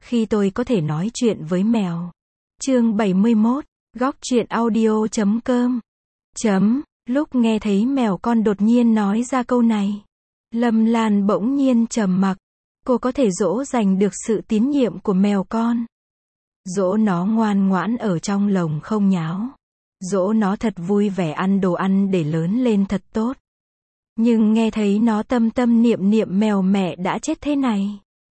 Khi tôi có thể nói chuyện với mèo. Chương 71, góc truyện audio.com. Lúc nghe thấy mèo con đột nhiên nói ra câu này, Lâm Lan bỗng nhiên trầm mặc. Cô có thể dỗ dành được sự tín nhiệm của mèo con. Dỗ nó ngoan ngoãn ở trong lồng không nháo. Dỗ nó thật vui vẻ ăn đồ ăn để lớn lên thật tốt. Nhưng nghe thấy nó tâm tâm niệm niệm mèo mẹ đã chết thế này,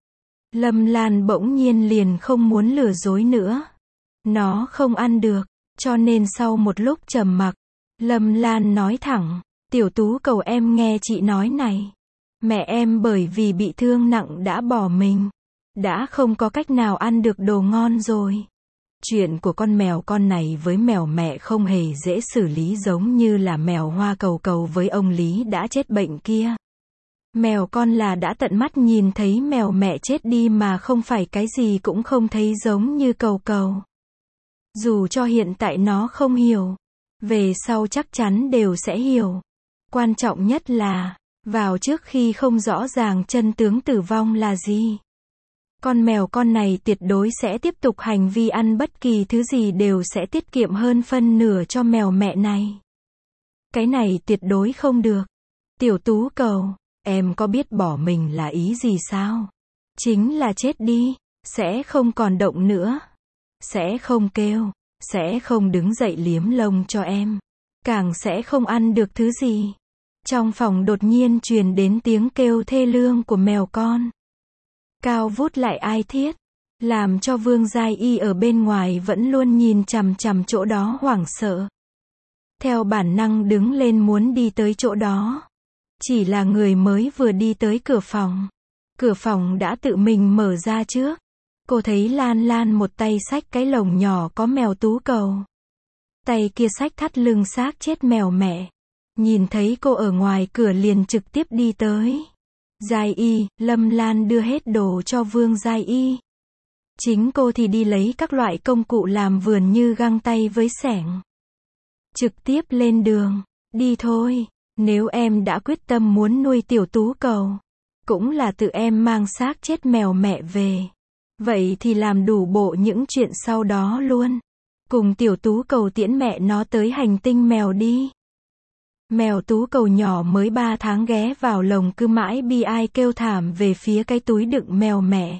Lâm Lan bỗng nhiên liền không muốn lừa dối nữa. Nó không ăn được, cho nên sau một lúc trầm mặc, Lâm Lan nói thẳng, tiểu tú cầu em nghe chị nói này. Mẹ em bởi vì bị thương nặng đã bỏ mình. Đã không có cách nào ăn được đồ ngon rồi. Chuyện của con mèo con này với mèo mẹ không hề dễ xử lý giống như là mèo Hoa Cầu Cầu với ông Lý đã chết bệnh kia. Mèo con là đã tận mắt nhìn thấy mèo mẹ chết đi mà không phải cái gì cũng không thấy giống như Cầu Cầu. Dù cho hiện tại nó không hiểu, về sau chắc chắn đều sẽ hiểu. Quan trọng nhất là, vào trước khi không rõ ràng chân tướng tử vong là gì. Con mèo con này tuyệt đối sẽ tiếp tục hành vi ăn bất kỳ thứ gì đều sẽ tiết kiệm hơn phân nửa cho mèo mẹ này. Cái này tuyệt đối không được. Tiểu tú cầu, em có biết bỏ mình là ý gì sao? Chính là chết đi, sẽ không còn động nữa. Sẽ không kêu, sẽ không đứng dậy liếm lông cho em. Càng sẽ không ăn được thứ gì. Trong phòng đột nhiên truyền đến tiếng kêu thê lương của mèo con. Cao vút lại ai thiết, làm cho Vương Giai Y ở bên ngoài vẫn luôn nhìn chằm chằm chỗ đó hoảng sợ. Theo bản năng đứng lên muốn đi tới chỗ đó. Chỉ là người mới vừa đi tới cửa phòng đã tự mình mở ra trước. Cô thấy Lan Lan một tay xách cái lồng nhỏ có mèo tú cầu. Tay kia xách thắt lưng xác chết mèo mẹ. Nhìn thấy cô ở ngoài cửa liền trực tiếp đi tới. Giai Y, Lâm Lan đưa hết đồ cho Vương Giai Y. Chính cô thì đi lấy các loại công cụ làm vườn như găng tay với xẻng. Trực tiếp lên đường, đi thôi, nếu em đã quyết tâm muốn nuôi tiểu tú cầu, cũng là tự em mang xác chết mèo mẹ về. Vậy thì làm đủ bộ những chuyện sau đó luôn. Cùng tiểu tú cầu tiễn mẹ nó tới hành tinh mèo đi. Mèo tú cầu nhỏ mới 3 tháng ghé vào lồng cứ mãi bi ai kêu thảm về phía cái túi đựng mèo mẹ.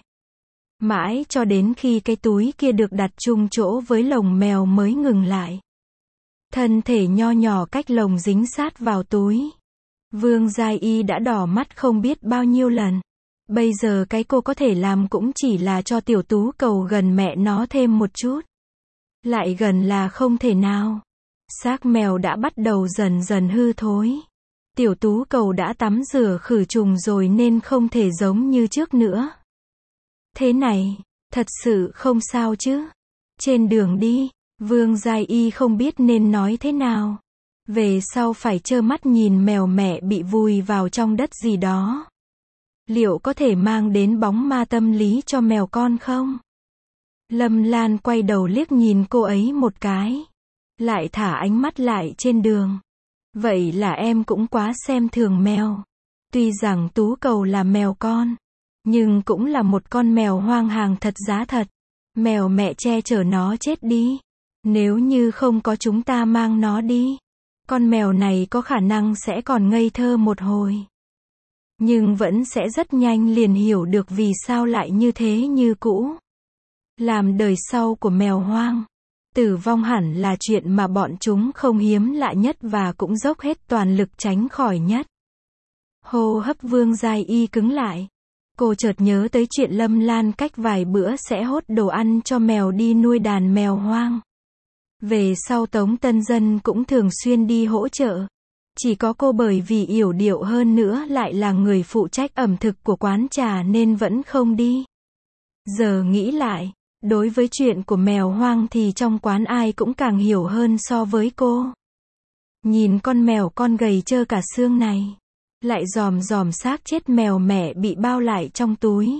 Mãi cho đến khi cái túi kia được đặt chung chỗ với lồng mèo mới ngừng lại. Thân thể nho nhỏ cách lồng dính sát vào túi. Vương Giai Y đã đỏ mắt không biết bao nhiêu lần. Bây giờ cái cô có thể làm cũng chỉ là cho tiểu tú cầu gần mẹ nó thêm một chút. Lại gần là không thể nào. Xác mèo đã bắt đầu dần dần hư thối. Tiểu tú cầu đã tắm rửa khử trùng rồi nên không thể giống như trước nữa. Thế này, thật sự không sao chứ. Trên đường đi, Vương Giai Y không biết nên nói thế nào. Về sau phải trơ mắt nhìn mèo mẹ bị vùi vào trong đất gì đó. Liệu có thể mang đến bóng ma tâm lý cho mèo con không? Lâm Lan quay đầu liếc nhìn cô ấy một cái. Lại thả ánh mắt lại trên đường. Vậy là em cũng quá xem thường mèo. Tuy rằng tú cầu là mèo con, nhưng cũng là một con mèo hoang hàng thật giá thật. Mèo mẹ che chở nó chết đi. Nếu như không có chúng ta mang nó đi, con mèo này có khả năng sẽ còn ngây thơ một hồi. Nhưng vẫn sẽ rất nhanh liền hiểu được vì sao lại như thế như cũ. Làm đời sau của mèo hoang, tử vong hẳn là chuyện mà bọn chúng không hiếm lạ nhất và cũng dốc hết toàn lực tránh khỏi nhất. Hô hấp Vương Giai Y cứng lại. Cô chợt nhớ tới chuyện Lâm Lan cách vài bữa sẽ hốt đồ ăn cho mèo đi nuôi đàn mèo hoang. Về sau Tống Tân Dân cũng thường xuyên đi hỗ trợ. Chỉ có cô bởi vì yểu điệu hơn nữa lại là người phụ trách ẩm thực của quán trà nên vẫn không đi. Giờ nghĩ lại, đối với chuyện của mèo hoang thì trong quán ai cũng càng hiểu hơn so với cô. Nhìn con mèo con gầy trơ cả xương này, lại dòm dòm xác chết mèo mẹ bị bao lại trong túi.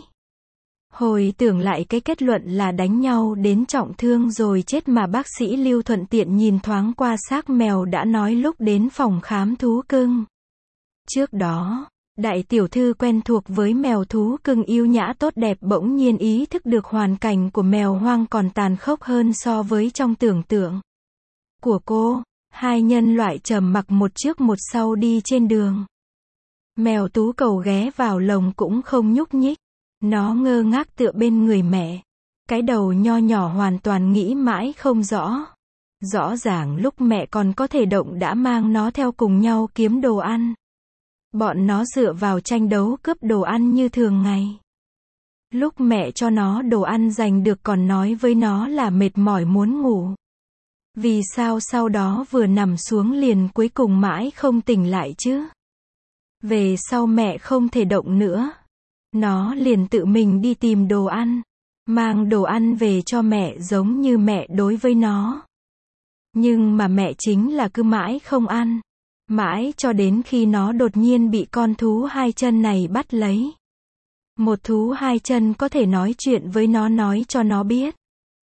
Hồi tưởng lại cái kết luận là đánh nhau đến trọng thương rồi chết mà bác sĩ Lưu thuận tiện nhìn thoáng qua xác mèo đã nói lúc đến phòng khám thú cưng. Trước đó, Đại tiểu thư quen thuộc với mèo thú cưng yêu nhã tốt đẹp bỗng nhiên ý thức được hoàn cảnh của mèo hoang còn tàn khốc hơn so với trong tưởng tượng của cô. Hai nhân loại trầm mặc một trước một sau đi trên đường. Mèo Tú Cầu ghé vào lồng cũng không nhúc nhích. Nó ngơ ngác tựa bên người mẹ. Cái đầu nho nhỏ hoàn toàn nghĩ mãi không rõ. Rõ ràng lúc mẹ còn có thể động đã mang nó theo cùng nhau kiếm đồ ăn. Bọn nó dựa vào tranh đấu cướp đồ ăn như thường ngày. Lúc mẹ cho nó đồ ăn giành được còn nói với nó là mệt mỏi muốn ngủ. Vì sao sau đó vừa nằm xuống liền cuối cùng mãi không tỉnh lại chứ? Về sau mẹ không thể động nữa. Nó liền tự mình đi tìm đồ ăn. Mang đồ ăn về cho mẹ giống như mẹ đối với nó. Nhưng mà mẹ chính là cứ mãi không ăn. Mãi cho đến khi nó đột nhiên bị con thú hai chân này bắt lấy. Một thú hai chân có thể nói chuyện với nó nói cho nó biết.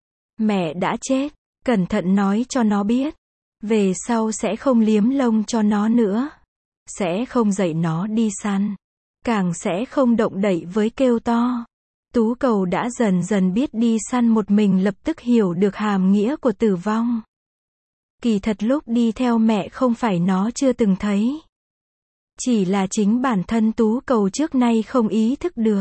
Mẹ đã chết, cẩn thận nói cho nó biết. Về sau sẽ không liếm lông cho nó nữa. Sẽ không dạy nó đi săn. Càng sẽ không động đậy với kêu to. Tú Cầu đã dần dần biết đi săn một mình lập tức hiểu được hàm nghĩa của tử vong. Kỳ thật lúc đi theo mẹ không phải nó chưa từng thấy. Chỉ là chính bản thân Tú Cầu trước nay không ý thức được.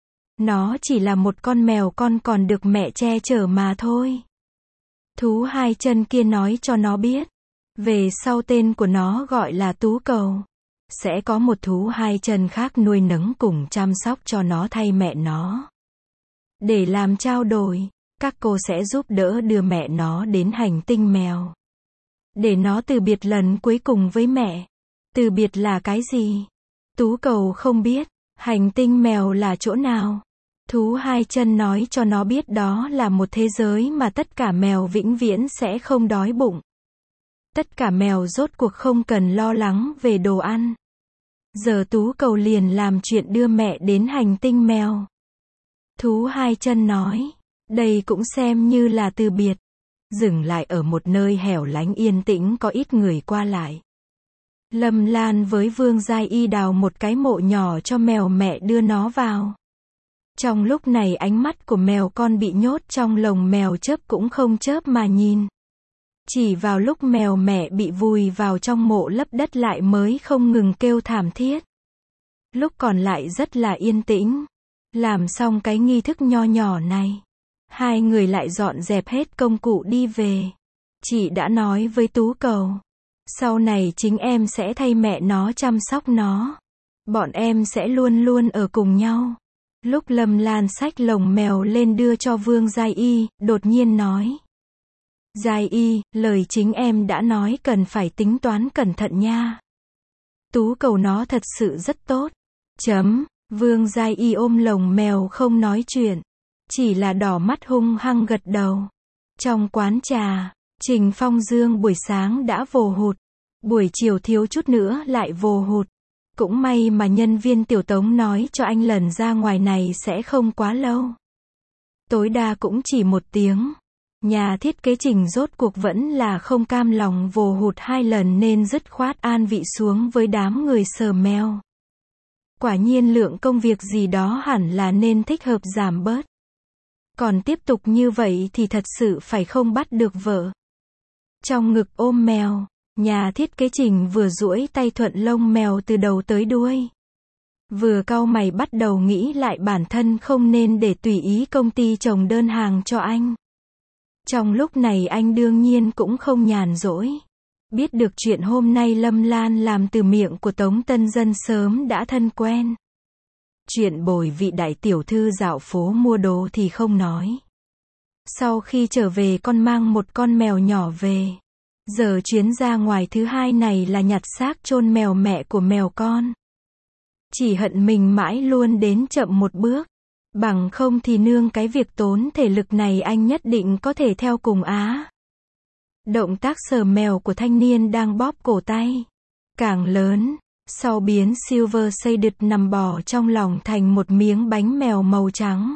Nó chỉ là một con mèo con còn được mẹ che chở mà thôi. Thú hai chân kia nói cho nó biết. Về sau tên của nó gọi là Tú Cầu. Sẽ có một thú hai chân khác nuôi nấng cùng chăm sóc cho nó thay mẹ nó. Để làm trao đổi, các cô sẽ giúp đỡ đưa mẹ nó đến hành tinh mèo. Để nó từ biệt lần cuối cùng với mẹ. Từ biệt là cái gì? Tú Cầu không biết. Hành tinh mèo là chỗ nào? Thú hai chân nói cho nó biết đó là một thế giới mà tất cả mèo vĩnh viễn sẽ không đói bụng. Tất cả mèo rốt cuộc không cần lo lắng về đồ ăn. Giờ Tú Cầu liền làm chuyện đưa mẹ đến hành tinh mèo. Thú hai chân nói, đây cũng xem như là từ biệt. Dừng lại ở một nơi hẻo lánh yên tĩnh có ít người qua lại. Lâm Lan với Vương Giai Y đào một cái mộ nhỏ cho mèo mẹ đưa nó vào. Trong lúc này ánh mắt của mèo con bị nhốt trong lồng mèo chớp cũng không chớp mà nhìn. Chỉ vào lúc mèo mẹ bị vùi vào trong mộ lấp đất lại mới không ngừng kêu thảm thiết. Lúc còn lại rất là yên tĩnh. Làm xong cái nghi thức nho nhỏ này. Hai người lại dọn dẹp hết công cụ đi về. Chị đã nói với Tú Cầu. Sau này chính em sẽ thay mẹ nó chăm sóc nó. Bọn em sẽ luôn luôn ở cùng nhau. Lúc Lâm Lan xách lồng mèo lên đưa cho Vương Giai Y, đột nhiên nói. Giai Y, lời chính em đã nói cần phải tính toán cẩn thận nha. Tú Cầu nó thật sự rất tốt. Vương Giai Y ôm lồng mèo không nói chuyện. Chỉ là đỏ mắt hung hăng gật đầu. Trong quán trà, Trình Phong Dương buổi sáng đã vồ hụt. Buổi chiều thiếu chút nữa lại vồ hụt. Cũng may mà nhân viên tiểu tống nói cho anh lần ra ngoài này sẽ không quá lâu. Tối đa cũng chỉ 1 tiếng. Nhà thiết kế Trình rốt cuộc vẫn là không cam lòng vồ hụt 2 lần nên dứt khoát an vị xuống với đám người sờ mèo. Quả nhiên lượng công việc gì đó hẳn là nên thích hợp giảm bớt. Còn tiếp tục như vậy thì thật sự phải không bắt được vợ. Trong ngực ôm mèo, nhà thiết kế Trình vừa duỗi tay thuận lông mèo từ đầu tới đuôi. Vừa cau mày bắt đầu nghĩ lại bản thân không nên để tùy ý công ty chồng đơn hàng cho anh. Trong lúc này anh đương nhiên cũng không nhàn rỗi. Biết được chuyện hôm nay Lâm Lan làm từ miệng của Tống Tân Dân sớm đã thân quen. Chuyện bồi vị đại tiểu thư dạo phố mua đồ thì không nói. Sau khi trở về con mang một con mèo nhỏ về. Giờ chuyến ra ngoài thứ 2 này là nhặt xác chôn mèo mẹ của mèo con. Chỉ hận mình mãi luôn đến chậm một bước. Bằng không thì nương cái việc tốn thể lực này anh nhất định có thể theo cùng á. Động tác sờ mèo của thanh niên đang bóp cổ tay. Càng lớn, sau biến Silver Shaded nằm bò trong lòng thành một miếng bánh mèo màu trắng.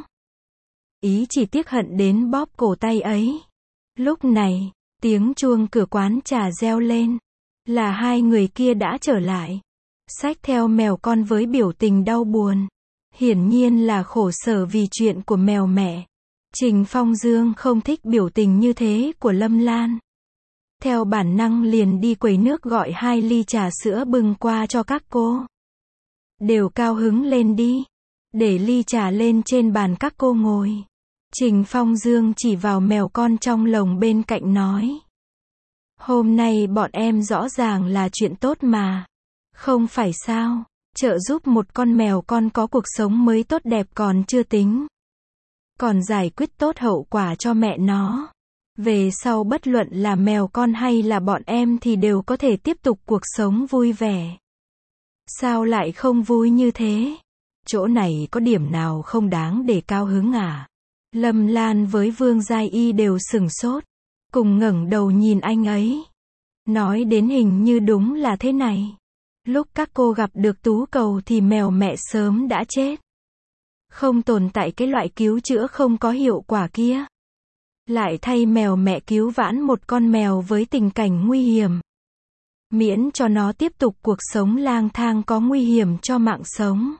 Ý chỉ tiếc hận đến bóp cổ tay ấy. Lúc này, tiếng chuông cửa quán trà reo lên. Là hai người kia đã trở lại. Xách theo mèo con với biểu tình đau buồn. Hiển nhiên là khổ sở vì chuyện của mèo mẹ. Trình Phong Dương không thích biểu tình như thế của Lâm Lan. Theo bản năng liền đi quầy nước gọi 2 ly trà sữa bưng qua cho các cô. Đều cao hứng lên đi. Để ly trà lên trên bàn các cô ngồi. Trình Phong Dương chỉ vào mèo con trong lồng bên cạnh nói. Hôm nay bọn em rõ ràng là chuyện tốt mà. Không phải sao, trợ giúp một con mèo con có cuộc sống mới tốt đẹp còn chưa tính. Còn giải quyết tốt hậu quả cho mẹ nó. Về sau bất luận là mèo con hay là bọn em thì đều có thể tiếp tục cuộc sống vui vẻ. Sao lại không vui như thế? Chỗ này có điểm nào không đáng để cao hứng à? Lâm Lan với Vương Giai Y đều sửng sốt. Cùng ngẩng đầu nhìn anh ấy. Nói đến hình như đúng là thế này. Lúc các cô gặp được Tú Cầu thì mèo mẹ sớm đã chết. Không tồn tại cái loại cứu chữa không có hiệu quả kia. Lại thay mèo mẹ cứu vãn một con mèo với tình cảnh nguy hiểm. Miễn cho nó tiếp tục cuộc sống lang thang có nguy hiểm cho mạng sống.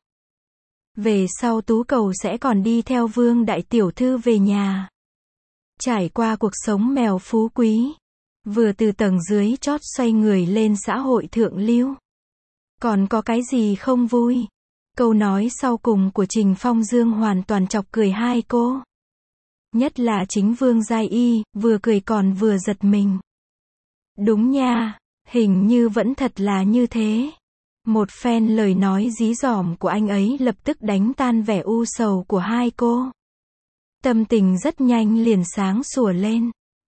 Về sau Tú Cầu sẽ còn đi theo Vương đại tiểu thư về nhà. Trải qua cuộc sống mèo phú quý. Vừa từ tầng dưới chót xoay người lên xã hội thượng lưu. Còn có cái gì không vui? Câu nói sau cùng của Trình Phong Dương hoàn toàn chọc cười hai cô. Nhất là chính Vương Giai Y, vừa cười còn vừa giật mình. Đúng nha, hình như vẫn thật là như thế. Một phen lời nói dí dỏm của anh ấy lập tức đánh tan vẻ u sầu của hai cô. Tâm tình rất nhanh liền sáng sủa lên.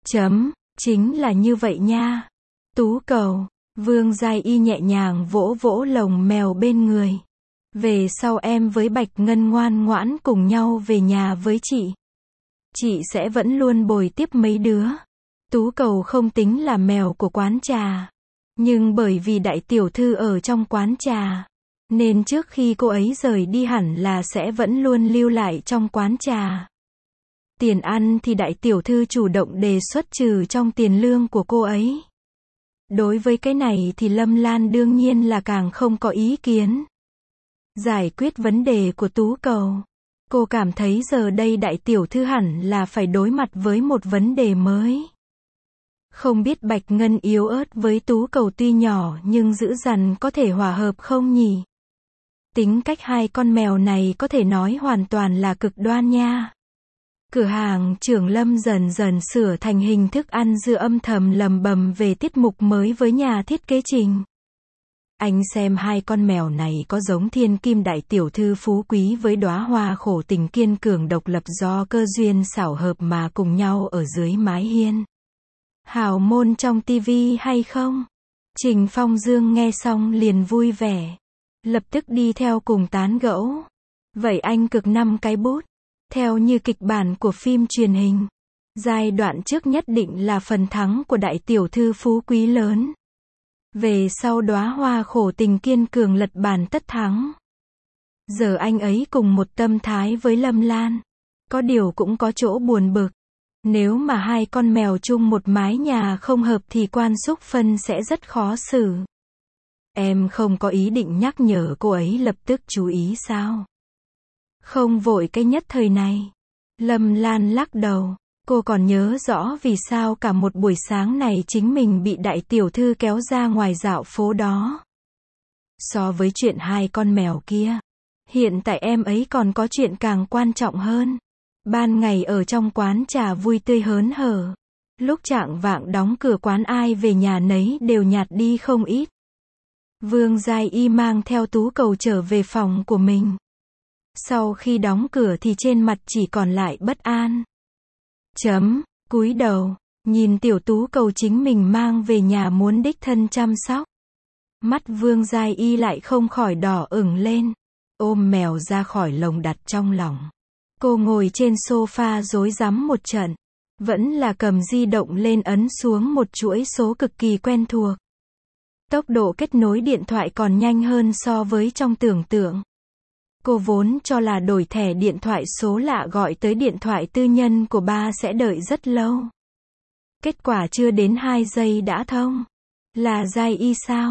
Chính là như vậy nha. Tú Cầu, Vương Giai Y nhẹ nhàng vỗ vỗ lồng mèo bên người. Về sau em với Bạch Ngân ngoan ngoãn cùng nhau về nhà với chị. Chị sẽ vẫn luôn bồi tiếp mấy đứa. Tú Cầu không tính là mèo của quán trà. Nhưng bởi vì đại tiểu thư ở trong quán trà. Nên trước khi cô ấy rời đi hẳn là sẽ vẫn luôn lưu lại trong quán trà. Tiền ăn thì đại tiểu thư chủ động đề xuất trừ trong tiền lương của cô ấy. Đối với cái này thì Lâm Lan đương nhiên là càng không có ý kiến. Giải quyết vấn đề của Tú Cầu. Cô cảm thấy giờ đây đại tiểu thư hẳn là phải đối mặt với một vấn đề mới. Không biết Bạch Ngân yếu ớt với Tú Cầu tuy nhỏ nhưng dữ dằn có thể hòa hợp không nhỉ? Tính cách hai con mèo này có thể nói hoàn toàn là cực đoan nha. Cửa hàng trưởng Lâm dần dần sửa thành hình thức ăn dưa âm thầm lầm bầm về tiết mục mới với nhà thiết kế Trình. Anh xem hai con mèo này có giống thiên kim đại tiểu thư phú quý với đóa hoa khổ tình kiên cường độc lập do cơ duyên xảo hợp mà cùng nhau ở dưới mái hiên hào môn trong tivi hay không? Trình Phong Dương nghe xong liền vui vẻ. Lập tức đi theo cùng tán gẫu. Vậy anh cực 5 cái bút. Theo như kịch bản của phim truyền hình. Giai đoạn trước nhất định là phần thắng của đại tiểu thư phú quý lớn. Về sau đóa hoa khổ tình kiên cường lật bàn tất thắng. Giờ anh ấy cùng một tâm thái với Lâm Lan. Có điều cũng có chỗ buồn bực. Nếu mà hai con mèo chung một mái nhà không hợp thì quan xúc phân sẽ rất khó xử. Em không có ý định nhắc nhở cô ấy lập tức chú ý sao? Không vội cái nhất thời này. Lâm Lan lắc đầu. Cô còn nhớ rõ vì sao cả một buổi sáng này chính mình bị đại tiểu thư kéo ra ngoài dạo phố đó. So với chuyện hai con mèo kia, hiện tại em ấy còn có chuyện càng quan trọng hơn. Ban ngày ở trong quán trà vui tươi hớn hở. Lúc chạng vạng đóng cửa quán ai về nhà nấy đều nhạt đi không ít. Vương Giai Y mang theo Tú Cầu trở về phòng của mình. Sau khi đóng cửa thì trên mặt chỉ còn lại bất an. Cúi đầu, nhìn tiểu Tú Cầu chính mình mang về nhà muốn đích thân chăm sóc. Mắt Vương Giai Y lại không khỏi đỏ ửng lên. Ôm mèo ra khỏi lồng đặt trong lòng. Cô ngồi trên sofa rối rắm một trận. Vẫn là cầm di động lên ấn xuống một chuỗi số cực kỳ quen thuộc. Tốc độ kết nối điện thoại còn nhanh hơn so với trong tưởng tượng. Cô vốn cho là đổi thẻ điện thoại số lạ gọi tới điện thoại tư nhân của ba sẽ đợi rất lâu. Kết quả chưa đến 2 giây đã thông. Là Giai Y sao?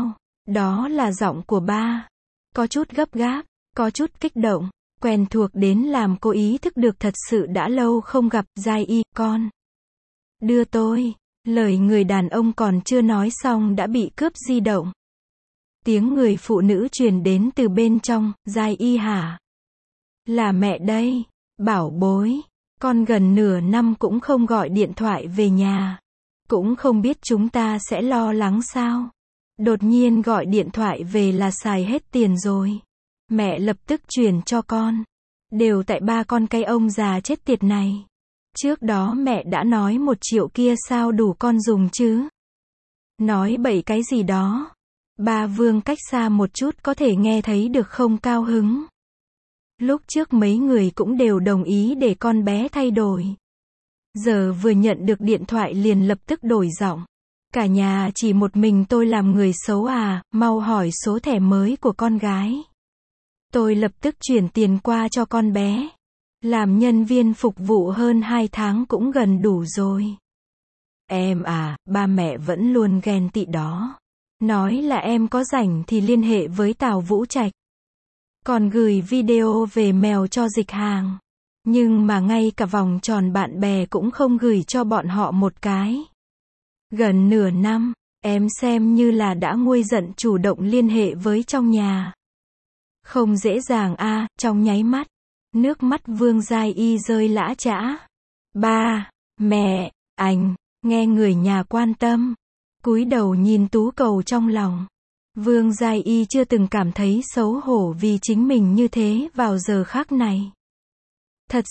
Đó là giọng của ba. Có chút gấp gáp, có chút kích động, quen thuộc đến làm cô ý thức được thật sự đã lâu không gặp. Giai Y, con. Đưa tôi. Lời người đàn ông còn chưa nói xong đã bị cướp di động. Tiếng người phụ nữ truyền đến từ bên trong. Giai Y hả? Là mẹ đây. Bảo bối. Con gần nửa năm cũng không gọi điện thoại về nhà. Cũng không biết chúng ta sẽ lo lắng sao. Đột nhiên gọi điện thoại về là xài hết tiền rồi. Mẹ lập tức chuyển cho con. Đều tại ba con cái ông già chết tiệt này. Trước đó mẹ đã nói 1 triệu kia sao đủ con dùng chứ. Nói bậy cái gì đó. Ba Vương cách xa một chút có thể nghe thấy được không cao hứng. Lúc trước mấy người cũng đều đồng ý để con bé thay đổi. Giờ vừa nhận được điện thoại liền lập tức đổi giọng. Cả nhà chỉ một mình tôi làm người xấu à, mau hỏi số thẻ mới của con gái. Tôi lập tức chuyển tiền qua cho con bé. Làm nhân viên phục vụ hơn 2 tháng cũng gần đủ rồi. Em à, ba mẹ vẫn luôn ghen tị đó. Nói là em có rảnh thì liên hệ với Tào Vũ Trạch. Còn gửi video về mèo cho dịch hàng. Nhưng mà ngay cả vòng tròn bạn bè cũng không gửi cho bọn họ một cái. Gần nửa năm, em xem như là đã nguôi giận chủ động liên hệ với trong nhà. Không dễ dàng a, trong nháy mắt. Nước mắt Vương Giai Y rơi lã chã. Ba, mẹ, anh, nghe người nhà quan tâm. Cúi đầu nhìn tú cầu trong lòng. Vương Giai Y chưa từng cảm thấy xấu hổ vì chính mình như thế vào giờ khác này. Thật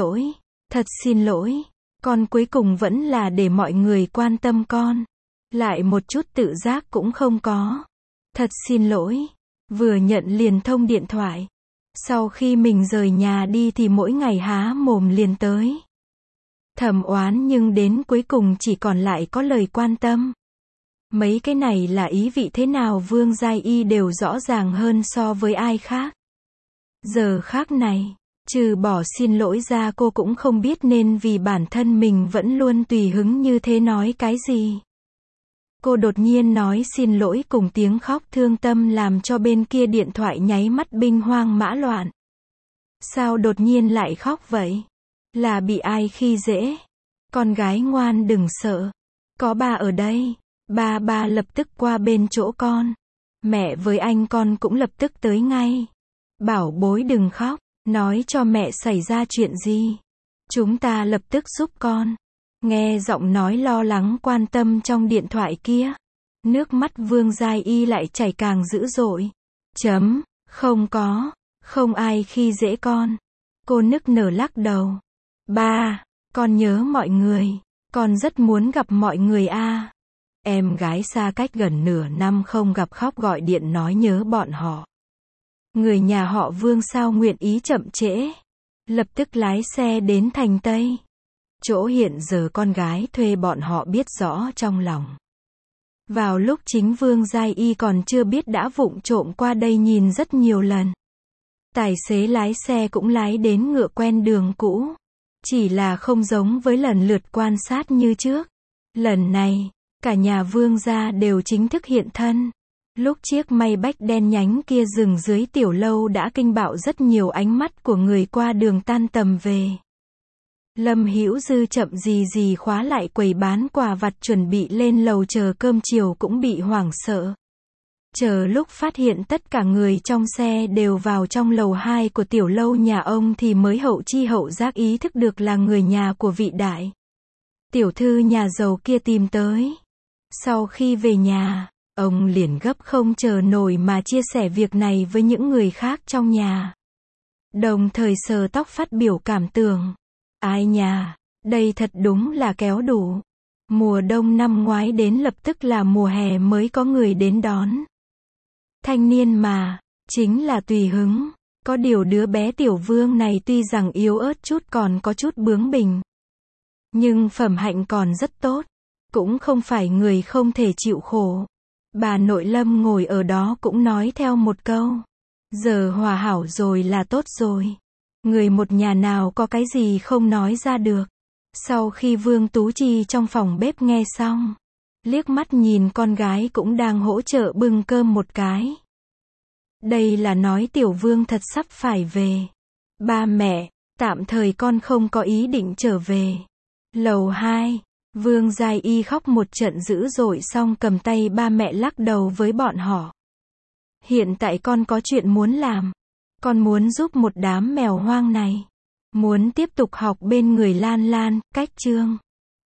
xin lỗi, con cuối cùng vẫn là để mọi người quan tâm con. Lại một chút tự giác cũng không có. Thật xin lỗi. Vừa nhận liền thông điện thoại. Sau khi mình rời nhà đi thì mỗi ngày há mồm liền tới. Thầm oán nhưng đến cuối cùng chỉ còn lại có lời quan tâm. Mấy cái này là ý vị thế nào Vương Giai Y đều rõ ràng hơn so với ai khác. Giờ khác này, trừ bỏ xin lỗi ra cô cũng không biết nên vì bản thân mình vẫn luôn tùy hứng như thế nói cái gì. Cô đột nhiên nói xin lỗi cùng tiếng khóc thương tâm làm cho bên kia điện thoại nháy mắt binh hoang mã loạn. Sao đột nhiên lại khóc vậy? Là bị ai khi dễ? Con gái ngoan đừng sợ. Có ba ở đây. Ba lập tức qua bên chỗ con. Mẹ với anh con cũng lập tức tới ngay. Bảo bối đừng khóc. Nói cho mẹ xảy ra chuyện gì. Chúng ta lập tức giúp con. Nghe giọng nói lo lắng quan tâm trong điện thoại kia. Nước mắt Vương Giai Y lại chảy càng dữ dội. Không ai khi dễ con. Cô nức nở lắc đầu. Ba, con nhớ mọi người. Con rất muốn gặp mọi người a. Em gái xa cách gần nửa năm không gặp khóc gọi điện nói nhớ bọn họ. Người nhà họ Vương sao nguyện ý chậm trễ. Lập tức lái xe đến thành Tây. Chỗ hiện giờ con gái thuê bọn họ biết rõ trong lòng. Vào lúc chính Vương Giai Y còn chưa biết đã vụng trộm qua đây nhìn rất nhiều lần. Tài xế lái xe cũng lái đến ngựa quen đường cũ. Chỉ là không giống với lần lượt quan sát như trước. Lần này, cả nhà Vương gia đều chính thức hiện thân. Lúc chiếc Maybach đen nhánh kia dừng dưới tiểu lâu đã kinh bạo rất nhiều ánh mắt của người qua đường tan tầm về. Lâm Hữu Dư chậm gì khóa lại quầy bán quà vặt chuẩn bị lên lầu chờ cơm chiều cũng bị hoảng sợ. Chờ lúc phát hiện tất cả người trong xe đều vào trong lầu 2 của tiểu lâu nhà ông thì mới hậu chi hậu giác ý thức được là người nhà của vị đại tiểu thư nhà giàu kia tìm tới. Sau khi về nhà, ông liền gấp không chờ nổi mà chia sẻ việc này với những người khác trong nhà. Đồng thời sờ tóc phát biểu cảm tưởng. Ai nhà, đây thật đúng là kéo đủ. Mùa đông năm ngoái đến lập tức là mùa hè mới có người đến đón. Thanh niên mà, chính là tùy hứng. Có điều đứa bé tiểu Vương này tuy rằng yếu ớt chút còn có chút bướng bỉnh. Nhưng phẩm hạnh còn rất tốt. Cũng không phải người không thể chịu khổ. Bà nội Lâm ngồi ở đó cũng nói theo một câu. Giờ hòa hảo rồi là tốt rồi. Người một nhà nào có cái gì không nói ra được. Sau khi Vương Tú Chi trong phòng bếp nghe xong, liếc mắt nhìn con gái cũng đang hỗ trợ bưng cơm một cái. Đây là nói Tiểu Vương thật sắp phải về. Ba mẹ, tạm thời con không có ý định trở về. Lầu 2, Vương Giai Y khóc một trận dữ dội xong cầm tay ba mẹ lắc đầu với bọn họ. Hiện tại con có chuyện muốn làm. Con muốn giúp một đám mèo hoang này. Muốn tiếp tục học bên người Lan Lan, cách Trương.